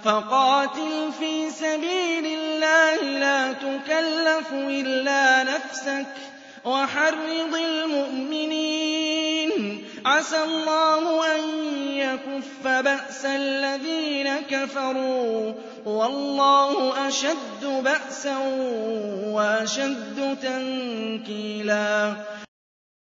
فقاتل في سبيل الله لا تكلف إلا نفسك وحرض المؤمنين عسى الله أن يكف بأس الذين كفروا والله أشد بأسا وأشد تنكيلا